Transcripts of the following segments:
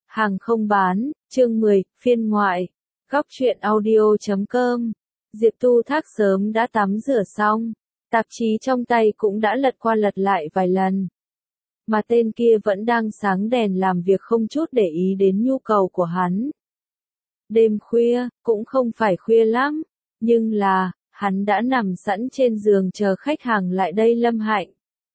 Hàng không bán, chương 10, phiên ngoại. Góc truyện audio.com. Diệp Tu Thác sớm đã tắm rửa xong, tạp chí trong tay cũng đã lật qua lật lại vài lần. Mà tên kia vẫn đang sáng đèn làm việc không chút để ý đến nhu cầu của hắn. Đêm khuya, cũng không phải khuya lắm, nhưng là, hắn đã nằm sẵn trên giường chờ khách hàng lại đây Lâm Hạnh.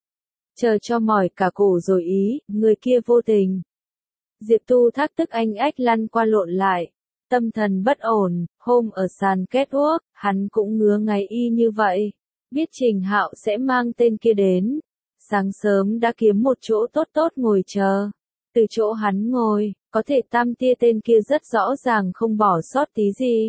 Chờ cho mỏi cả cổ rồi ý, người kia vô tình. Diệp Tu Thác tức anh ách lăn qua lộn lại, tâm thần bất ổn, hôm ở sàn catwalk, hắn cũng ngứa ngáy y như vậy. Biết Trình Hạo sẽ mang tên kia đến. Sáng sớm đã kiếm một chỗ tốt tốt ngồi chờ. Từ chỗ hắn ngồi, có thể tam tia tên kia rất rõ ràng không bỏ sót tí gì.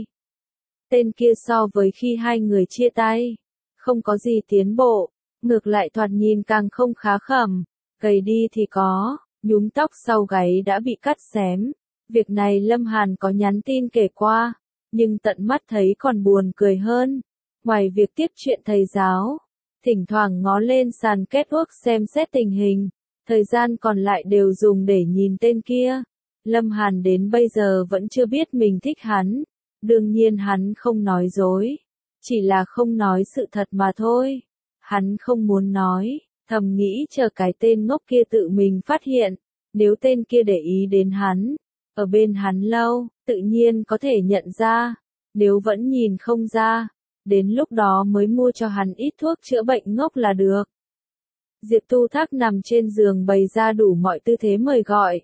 Tên kia so với khi hai người chia tay, không có gì tiến bộ, ngược lại thoạt nhìn càng không khá khẩm, gầy đi thì có, nhúm tóc sau gáy đã bị cắt xém. Việc này Lâm Hàn có nhắn tin kể qua, nhưng tận mắt thấy còn buồn cười hơn. Ngoài việc tiếp chuyện thầy giáo, thỉnh thoảng ngó lên sàn catwalk xem xét tình hình, thời gian còn lại đều dùng để nhìn tên kia. Lâm Hàn đến bây giờ vẫn chưa biết mình thích hắn, đương nhiên hắn không nói dối, chỉ là không nói sự thật mà thôi. Hắn không muốn nói, thầm nghĩ chờ cái tên ngốc kia tự mình phát hiện, nếu tên kia để ý đến hắn, ở bên hắn lâu, tự nhiên có thể nhận ra, nếu vẫn nhìn không ra, đến lúc đó mới mua cho hắn ít thuốc chữa bệnh ngốc là được. Diệp Tu Thác nằm trên giường bày ra đủ mọi tư thế mời gọi.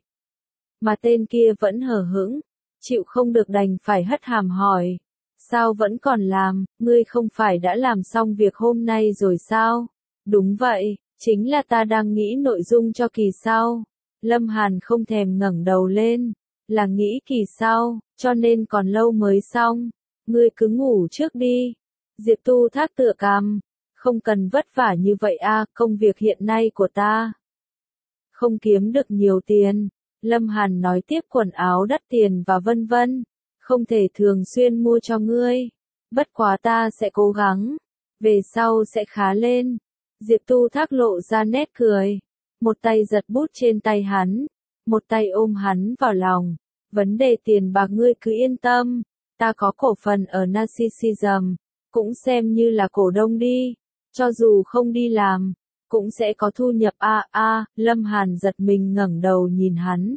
Mà tên kia vẫn hờ hững, chịu không được đành phải hất hàm hỏi. Sao vẫn còn làm, ngươi không phải đã làm xong việc hôm nay rồi sao? Đúng vậy, chính là ta đang nghĩ nội dung cho kỳ sau. Lâm Hàn không thèm ngẩng đầu lên, là nghĩ kỳ sau, cho nên còn lâu mới xong. Ngươi cứ ngủ trước đi. Diệp Tu Thác tựa cằm, không cần vất vả như vậy a, công việc hiện nay của ta không kiếm được nhiều tiền. Lâm Hàn nói tiếp, quần áo đắt tiền và vân vân, không thể thường xuyên mua cho ngươi. Bất quá ta sẽ cố gắng, về sau sẽ khá lên. Diệp Tu Thác lộ ra nét cười, một tay giật bút trên tay hắn, một tay ôm hắn vào lòng. Vấn đề tiền bạc ngươi cứ yên tâm, ta có cổ phần ở Narcissism, cũng xem như là cổ đông đi, cho dù không đi làm, cũng sẽ có thu nhập a. Lâm Hàn giật mình ngẩng đầu nhìn hắn.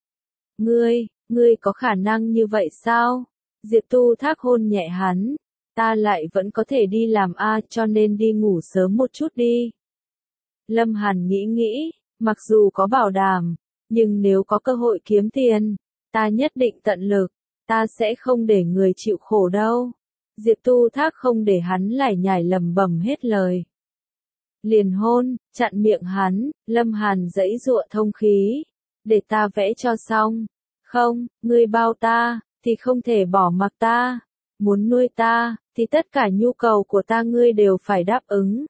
Ngươi có khả năng như vậy sao? Diệp Tu Thác hôn nhẹ hắn, ta lại vẫn có thể đi làm cho nên đi ngủ sớm một chút đi. Lâm Hàn nghĩ, mặc dù có bảo đảm, nhưng nếu có cơ hội kiếm tiền, ta nhất định tận lực, ta sẽ không để người chịu khổ đâu. Diệp Tu Thác không để hắn lải nhải lẩm bẩm hết lời. Liền hôn, chặn miệng hắn. Lâm Hàn giãy giụa thông khí. Để ta vẽ cho xong. Không, ngươi bao ta, thì không thể bỏ mặc ta. Muốn nuôi ta, thì tất cả nhu cầu của ta ngươi đều phải đáp ứng.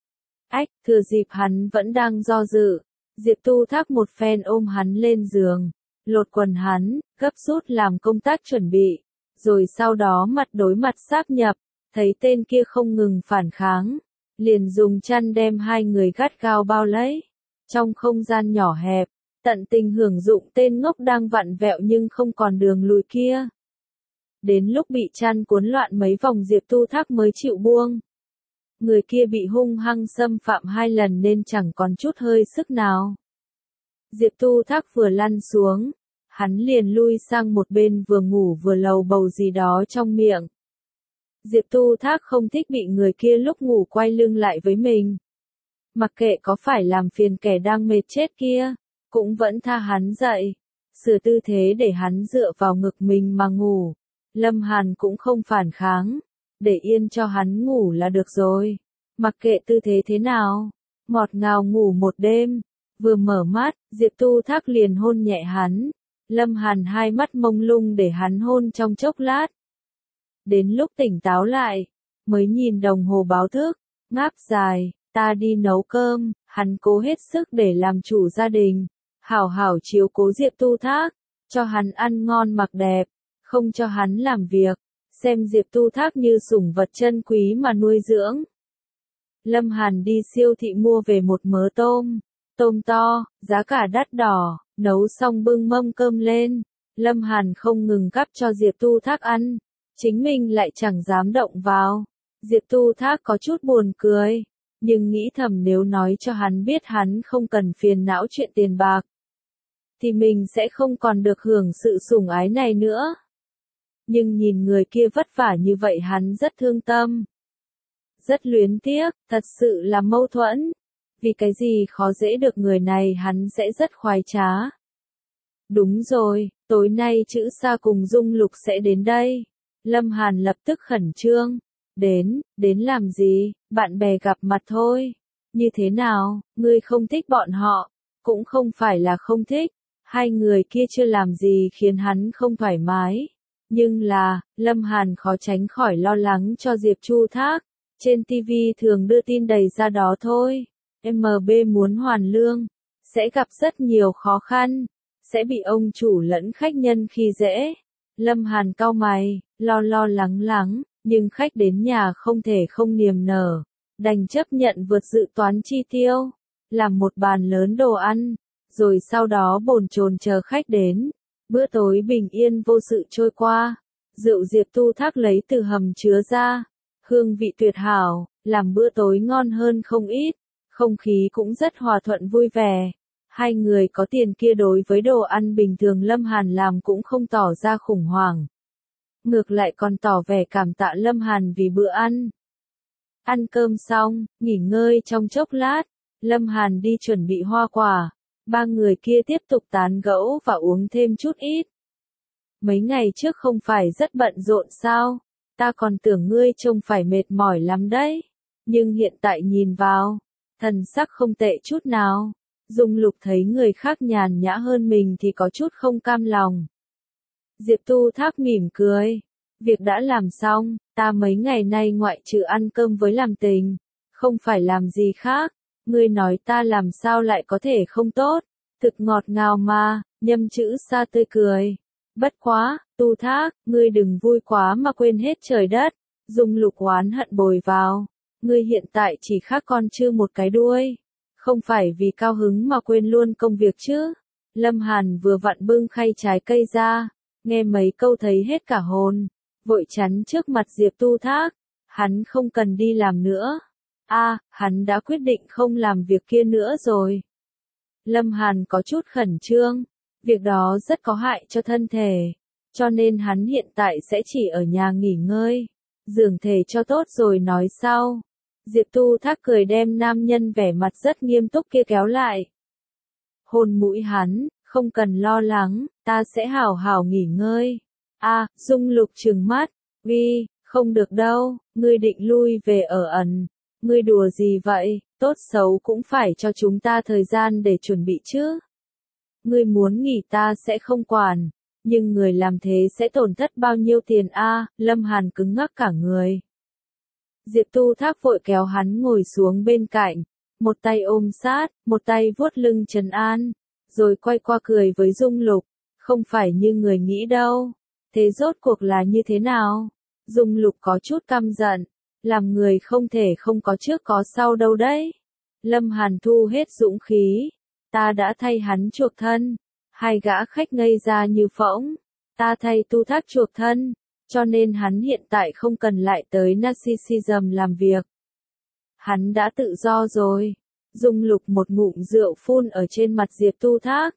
Thừa dịp hắn vẫn đang do dự, Diệp Tu Thác một phen ôm hắn lên giường, lột quần hắn, gấp rút làm công tác chuẩn bị. Rồi sau đó mặt đối mặt sáp nhập, thấy tên kia không ngừng phản kháng, liền dùng chăn đem hai người gắt gao bao lấy. Trong không gian nhỏ hẹp, tận tình hưởng dụng tên ngốc đang vặn vẹo nhưng không còn đường lùi kia. Đến lúc bị chăn cuốn loạn mấy vòng Diệp Tu Thác mới chịu buông. Người kia bị hung hăng xâm phạm 2 lần nên chẳng còn chút hơi sức nào. Diệp Tu Thác vừa lăn xuống, hắn liền lui sang một bên vừa ngủ vừa lầu bầu gì đó trong miệng. Diệp Tu Thác không thích bị người kia lúc ngủ quay lưng lại với mình. Mặc kệ có phải làm phiền kẻ đang mệt chết kia, cũng vẫn tha hắn dậy, sửa tư thế để hắn dựa vào ngực mình mà ngủ. Lâm Hàn cũng không phản kháng, để yên cho hắn ngủ là được rồi. Mặc kệ tư thế thế nào, ngọt ngào ngủ một đêm. Vừa mở mắt, Diệp Tu Thác liền hôn nhẹ hắn. Lâm Hàn hai mắt mông lung để hắn hôn trong chốc lát. Đến lúc tỉnh táo lại, mới nhìn đồng hồ báo thức, ngáp dài, ta đi nấu cơm. Hắn cố hết sức để làm chủ gia đình, hảo hảo chiếu cố Diệp Tu Thác, cho hắn ăn ngon mặc đẹp, không cho hắn làm việc, xem Diệp Tu Thác như sủng vật chân quý mà nuôi dưỡng. Lâm Hàn đi siêu thị mua về một mớ tôm to, giá cả đắt đỏ, Nấu xong bưng mâm cơm lên, Lâm Hàn không ngừng gắp cho Diệp Tu Thác ăn, chính mình lại chẳng dám động vào. Diệp Tu Thác có chút buồn cười, nhưng nghĩ thầm nếu nói cho hắn biết hắn không cần phiền não chuyện tiền bạc, thì mình sẽ không còn được hưởng sự sủng ái này nữa. Nhưng nhìn người kia vất vả như vậy hắn rất thương tâm. Rất luyến tiếc, thật sự là mâu thuẫn. Vì cái gì khó dễ được người này hắn sẽ rất khoái trá. Đúng rồi, tối nay chữ Sa cùng Dung Lục sẽ đến đây. Lâm Hàn lập tức khẩn trương. Đến làm gì, bạn bè gặp mặt thôi. Như thế nào, ngươi không thích bọn họ? Cũng không phải là không thích. Hai người kia chưa làm gì khiến hắn không thoải mái. Nhưng là, Lâm Hàn khó tránh khỏi lo lắng cho Diệp Chu Thác. Trên TV thường đưa tin đầy ra đó thôi. MB muốn hoàn lương, sẽ gặp rất nhiều khó khăn, sẽ bị ông chủ lẫn khách nhân khi dễ. Lâm Hàn cau mày, lo lắng, nhưng khách đến nhà không thể không niềm nở, đành chấp nhận vượt dự toán chi tiêu, làm một bàn lớn đồ ăn, rồi sau đó bồn chồn chờ khách đến. Bữa tối bình yên vô sự trôi qua, rượu Diệp Tu Thác lấy từ hầm chứa ra, hương vị tuyệt hảo, làm bữa tối ngon hơn không ít, không khí cũng rất hòa thuận vui vẻ. Hai người có tiền kia đối với đồ ăn bình thường Lâm Hàn làm cũng không tỏ ra khủng hoảng. Ngược lại còn tỏ vẻ cảm tạ Lâm Hàn vì bữa ăn. Ăn cơm xong, nghỉ ngơi trong chốc lát, Lâm Hàn đi chuẩn bị hoa quả. Ba người kia tiếp tục tán gẫu và uống thêm chút ít. Mấy ngày trước không phải rất bận rộn sao? Ta còn tưởng ngươi trông phải mệt mỏi lắm đấy. Nhưng hiện tại nhìn vào, thần sắc không tệ chút nào. Dung Lục thấy người khác nhàn nhã hơn mình thì có chút không cam lòng. Diệp Tu Thác mỉm cười. Việc đã làm xong, ta mấy ngày nay ngoại trừ ăn cơm với làm tình, không phải làm gì khác. Ngươi nói ta làm sao lại có thể không tốt, thực ngọt ngào mà, Nhâm chữ Sa tươi cười. Bất quá, Tu Thác, ngươi đừng vui quá mà quên hết trời đất. Dung Lục oán hận bồi vào. Ngươi hiện tại chỉ khác con trư một cái đuôi. Không phải vì cao hứng mà quên luôn công việc chứ. Lâm Hàn vừa vặn bưng khay trái cây ra, nghe mấy câu thấy hết cả hồn, vội chắn trước mặt Diệp Tu Thác. Hắn không cần đi làm nữa. Hắn đã quyết định không làm việc kia nữa rồi. Lâm Hàn có chút khẩn trương, việc đó rất có hại cho thân thể, cho nên hắn hiện tại sẽ chỉ ở nhà nghỉ ngơi, dưỡng thể cho tốt rồi nói sau. Diệp Tu Thác cười đem nam nhân vẻ mặt rất nghiêm túc kia kéo lại. Hôn mũi hắn, không cần lo lắng, ta sẽ hảo hảo nghỉ ngơi. Dung Lục trừng mắt, không được đâu, ngươi định lui về ở ẩn. Ngươi đùa gì vậy, tốt xấu cũng phải cho chúng ta thời gian để chuẩn bị chứ. Ngươi muốn nghỉ ta sẽ không quản, nhưng người làm thế sẽ tổn thất bao nhiêu tiền Lâm Hàn cứng ngắc cả người. Diệp Tu Thác vội kéo hắn ngồi xuống bên cạnh, một tay ôm sát, một tay vuốt lưng trấn an, rồi quay qua cười với Dung Lục, không phải như người nghĩ đâu. Thế rốt cuộc là như thế nào? Dung Lục có chút căm giận. Làm người không thể không có trước có sau đâu đấy. Lâm Hàn thu hết dũng khí. Ta đã thay hắn chuộc thân. Hai gã khách ngây ra như phỗng. Ta thay Tu Thác chuộc thân. Cho nên hắn hiện tại không cần lại tới Narcissism làm việc. Hắn đã tự do rồi. Dung Lục một ngụm rượu phun ở trên mặt Diệp Tu Thác.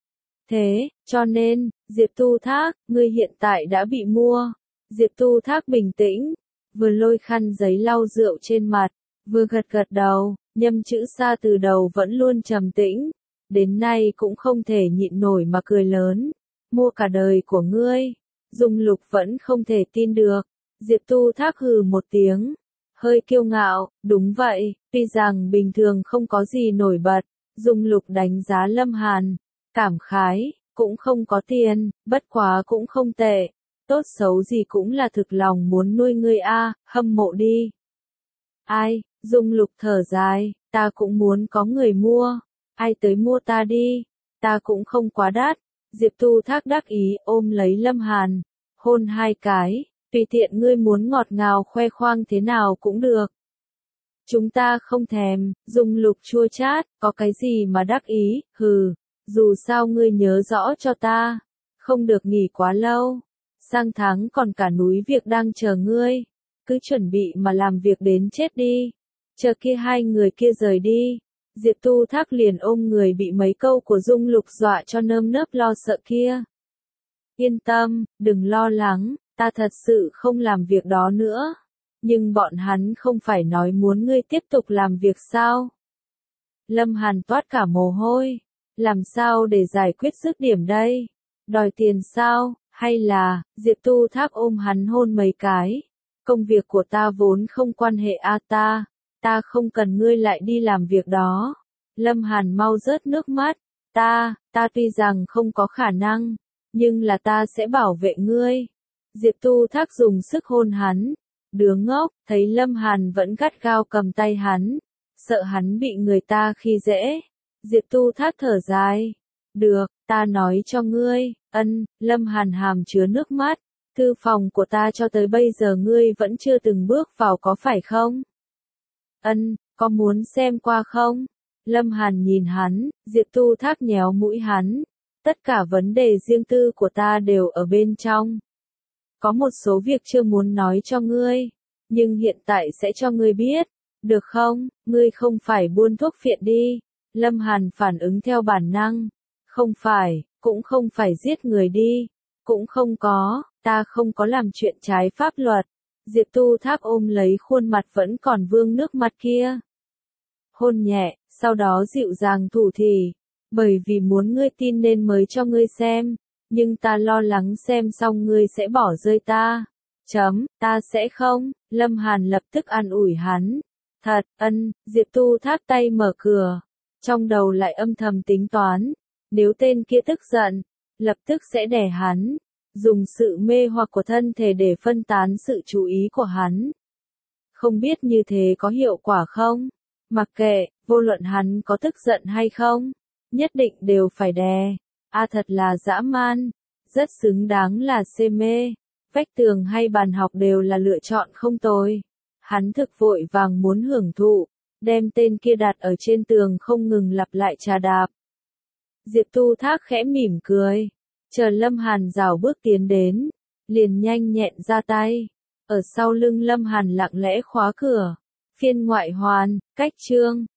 Thế, cho nên, Diệp Tu Thác, ngươi hiện tại đã bị mua. Diệp Tu Thác bình tĩnh. Vừa lôi khăn giấy lau rượu trên mặt, vừa gật đầu. Nhâm chữ Sa từ đầu vẫn luôn trầm tĩnh, đến nay cũng không thể nhịn nổi mà cười lớn. Mua cả đời của ngươi. Dung Lục vẫn không thể tin được. Diệp Tu Thác hừ một tiếng, hơi kiêu ngạo, đúng vậy, tuy rằng bình thường không có gì nổi bật. Dung Lục đánh giá Lâm Hàn, cảm khái, cũng không có tiền, bất quá cũng không tệ. Tốt xấu gì cũng là thực lòng muốn nuôi ngươi hâm mộ đi. Ai, Dung Lục thở dài, ta cũng muốn có người mua. Ai tới mua ta đi, ta cũng không quá đắt. Diệp Tu Thác đắc ý ôm lấy Lâm Hàn, hôn hai cái, tùy tiện ngươi muốn ngọt ngào khoe khoang thế nào cũng được. Chúng ta không thèm. Dung Lục chua chát, có cái gì mà đắc ý, hừ. Dù sao ngươi nhớ rõ cho ta, không được nghỉ quá lâu. Sang tháng còn cả núi việc đang chờ ngươi, cứ chuẩn bị mà làm việc đến chết đi. Chờ kia hai người kia rời đi, Diệp Tu Thác liền ôm người bị mấy câu của Dung Lục dọa cho nơm nớp lo sợ kia. Yên tâm, đừng lo lắng, ta thật sự không làm việc đó nữa. Nhưng bọn hắn không phải nói muốn ngươi tiếp tục làm việc sao? Lâm Hàn toát cả mồ hôi. Làm sao để giải quyết dứt điểm đây? Đòi tiền sao? Hay là, Diệp Tu Thác ôm hắn hôn mấy cái. Công việc của ta vốn không quan hệ ta không cần ngươi lại đi làm việc đó. Lâm Hàn mau rớt nước mắt. Ta tuy rằng không có khả năng, nhưng là ta sẽ bảo vệ ngươi. Diệp Tu Thác dùng sức hôn hắn. Đứa ngốc, thấy Lâm Hàn vẫn gắt gao cầm tay hắn, sợ hắn bị người ta khi dễ. Diệp Tu Thác thở dài. Được, ta nói cho ngươi, Lâm Hàn hàm chứa nước mắt. Thư phòng của ta cho tới bây giờ ngươi vẫn chưa từng bước vào có phải không? Có muốn xem qua không? Lâm Hàn nhìn hắn, Diệp Tu Thác nhéo mũi hắn. Tất cả vấn đề riêng tư của ta đều ở bên trong. Có một số việc chưa muốn nói cho ngươi, nhưng hiện tại sẽ cho ngươi biết, được không? Ngươi không phải buôn thuốc phiện đi. Lâm Hàn phản ứng theo bản năng. Không phải, cũng không phải giết người đi. Cũng không có, ta không có làm chuyện trái pháp luật. Diệp Tu Thác ôm lấy khuôn mặt vẫn còn vương nước mặt kia. Hôn nhẹ, sau đó dịu dàng thủ thỉ. Bởi vì muốn ngươi tin nên mới cho ngươi xem. Nhưng ta lo lắng xem xong ngươi sẽ bỏ rơi ta. Ta sẽ không. Lâm Hàn lập tức an ủi hắn. Thật, Diệp Tu Thác tay mở cửa. Trong đầu lại âm thầm tính toán. Nếu tên kia tức giận, lập tức sẽ đè hắn. Dùng sự mê hoặc của thân thể để phân tán sự chú ý của hắn. Không biết như thế có hiệu quả không? Mặc kệ, vô luận hắn có tức giận hay không, nhất định đều phải đè. Thật là dã man, rất xứng đáng là xê mê. Vách tường hay bàn học đều là lựa chọn không tồi. Hắn thực vội vàng muốn hưởng thụ, đem tên kia đặt ở trên tường không ngừng lặp lại trà đạp. Diệp Tu Thác khẽ mỉm cười, chờ Lâm Hàn rảo bước tiến đến, liền nhanh nhẹn ra tay, ở sau lưng Lâm Hàn lặng lẽ khóa cửa. Phiên ngoại hoàn, cách chương